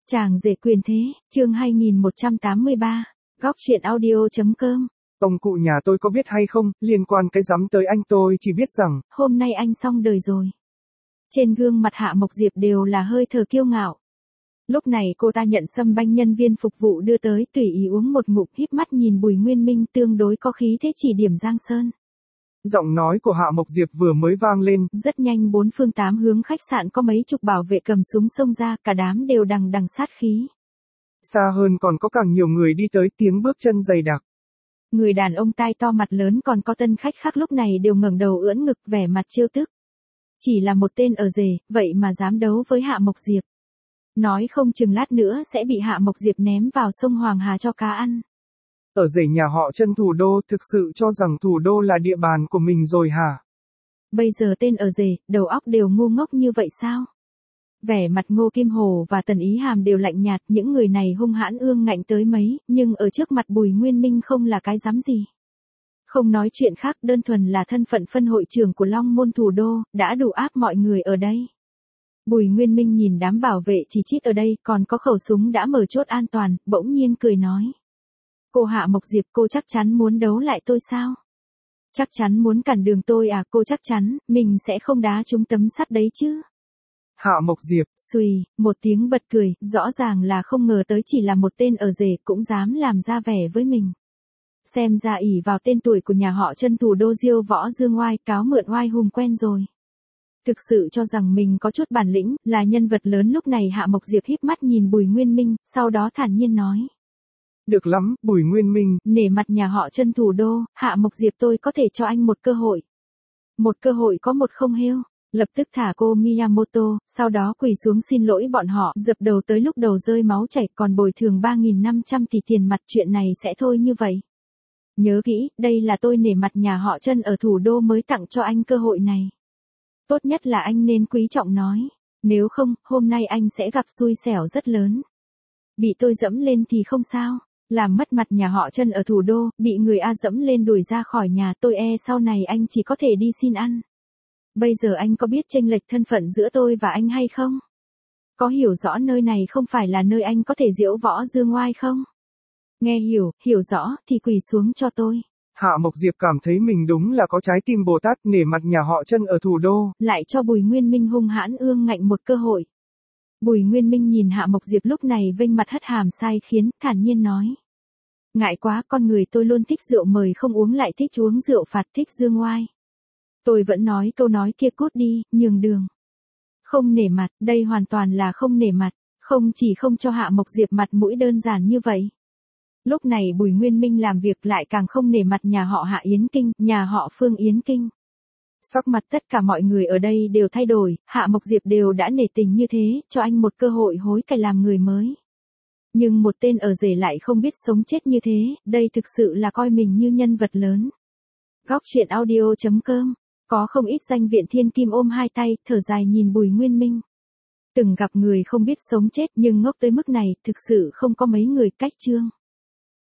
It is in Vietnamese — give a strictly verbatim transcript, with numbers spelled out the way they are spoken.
Chàng rể quyền thế, chương hai nghìn một trăm tám mươi ba, góc truyện audio chấm com. Ông cụ nhà tôi có biết hay không, liên quan cái rắm tới anh tôi chỉ biết rằng, hôm nay anh xong đời rồi. Trên gương mặt Hạ Mộc Diệp đều là hơi thở kiêu ngạo. Lúc này cô ta nhận sâm banh nhân viên phục vụ đưa tới, tùy ý uống một ngụm, híp mắt nhìn Bùi Nguyên Minh tương đối có khí thế chỉ điểm Giang Sơn. Giọng nói của Hạ Mộc Diệp vừa mới vang lên, rất nhanh bốn phương tám hướng khách sạn có mấy chục bảo vệ cầm súng xông ra, cả đám đều đằng đằng sát khí. Xa hơn còn có càng nhiều người đi tới, tiếng bước chân dày đặc. Người đàn ông tai to mặt lớn còn có tân khách khác lúc này đều ngẩng đầu ưỡn ngực vẻ mặt trêu tức. Chỉ là một tên ở rể, vậy mà dám đấu với Hạ Mộc Diệp. Nói không chừng lát nữa sẽ bị Hạ Mộc Diệp ném vào sông Hoàng Hà cho cá ăn. Ở rể nhà họ Chân Thủ Đô thực sự cho rằng Thủ Đô là địa bàn của mình rồi hả? Bây giờ tên ở rể, đầu óc đều ngu ngốc như vậy sao? Vẻ mặt Ngô Kim Hồ và Tần Ý Hàm đều lạnh nhạt, những người này hung hãn ương ngạnh tới mấy, nhưng ở trước mặt Bùi Nguyên Minh không là cái dám gì. Không nói chuyện khác, đơn thuần là thân phận phân hội trưởng của Long Môn Thủ Đô, đã đủ áp mọi người ở đây. Bùi Nguyên Minh nhìn đám bảo vệ chỉ chít ở đây, còn có khẩu súng đã mở chốt an toàn, bỗng nhiên cười nói. Cô Hạ Mộc Diệp, cô chắc chắn muốn đấu lại tôi sao? Chắc chắn muốn cản đường tôi à? Cô chắc chắn, mình sẽ không đá trúng tấm sắt đấy chứ? Hạ Mộc Diệp, xùy, một tiếng bật cười, rõ ràng là không ngờ tới chỉ là một tên ở rể cũng dám làm ra vẻ với mình. Xem ra ỷ vào tên tuổi của nhà họ Chân Thủ Đô diêu võ dương oai, cáo mượn oai hùng quen rồi. Thực sự cho rằng mình có chút bản lĩnh, là nhân vật lớn. Lúc này Hạ Mộc Diệp híp mắt nhìn Bùi Nguyên Minh, sau đó thản nhiên nói. Được lắm, Bùi Nguyên Minh. Nể mặt nhà họ Chân Thủ Đô, Hạ Mộc Diệp tôi có thể cho anh một cơ hội. Một cơ hội có một không hêu. Lập tức thả cô Miyamoto, sau đó quỳ xuống xin lỗi bọn họ, dập đầu tới lúc đầu rơi máu chảy, còn bồi thường ba nghìn năm trăm tỷ tiền mặt, chuyện này sẽ thôi như vậy. Nhớ kỹ, đây là tôi nể mặt nhà họ Chân ở Thủ Đô mới tặng cho anh cơ hội này. Tốt nhất là anh nên quý trọng nói, nếu không, hôm nay anh sẽ gặp xui xẻo rất lớn. Bị tôi dẫm lên thì không sao. Làm mất mặt nhà họ Chân ở Thủ Đô, bị người A dẫm lên đuổi ra khỏi nhà, tôi e sau này anh chỉ có thể đi xin ăn. Bây giờ anh có biết chênh lệch thân phận giữa tôi và anh hay không? Có hiểu rõ nơi này không phải là nơi anh có thể diễu võ dương oai không? Nghe hiểu, hiểu rõ, thì quỳ xuống cho tôi. Hạ Mộc Diệp cảm thấy mình đúng là có trái tim Bồ Tát, nể mặt nhà họ Chân ở Thủ Đô. Lại cho Bùi Nguyên Minh hung hãn ương ngạnh một cơ hội. Bùi Nguyên Minh nhìn Hạ Mộc Diệp lúc này vênh mặt hất hàm sai khiến, thản nhiên nói. Ngại quá, con người tôi luôn thích rượu mời không uống lại thích uống rượu phạt, thích dương oai. Tôi vẫn nói câu nói kia, cút đi, nhường đường. Không nể mặt, đây hoàn toàn là không nể mặt, không chỉ không cho Hạ Mộc Diệp mặt mũi đơn giản như vậy. Lúc này Bùi Nguyên Minh làm việc lại càng không nể mặt nhà họ Hạ Yến Kinh, nhà họ Phương Yến Kinh. Sắc mặt tất cả mọi người ở đây đều thay đổi, Hạ Mộc Diệp đều đã nể tình như thế, cho anh một cơ hội hối cải làm người mới. Nhưng một tên ở rể lại không biết sống chết như thế, đây thực sự là coi mình như nhân vật lớn. Góc truyện audio chấm com, có không ít danh viện thiên kim ôm hai tay, thở dài nhìn Bùi Nguyên Minh. Từng gặp người không biết sống chết nhưng ngốc tới mức này, thực sự không có mấy người. Cách chương.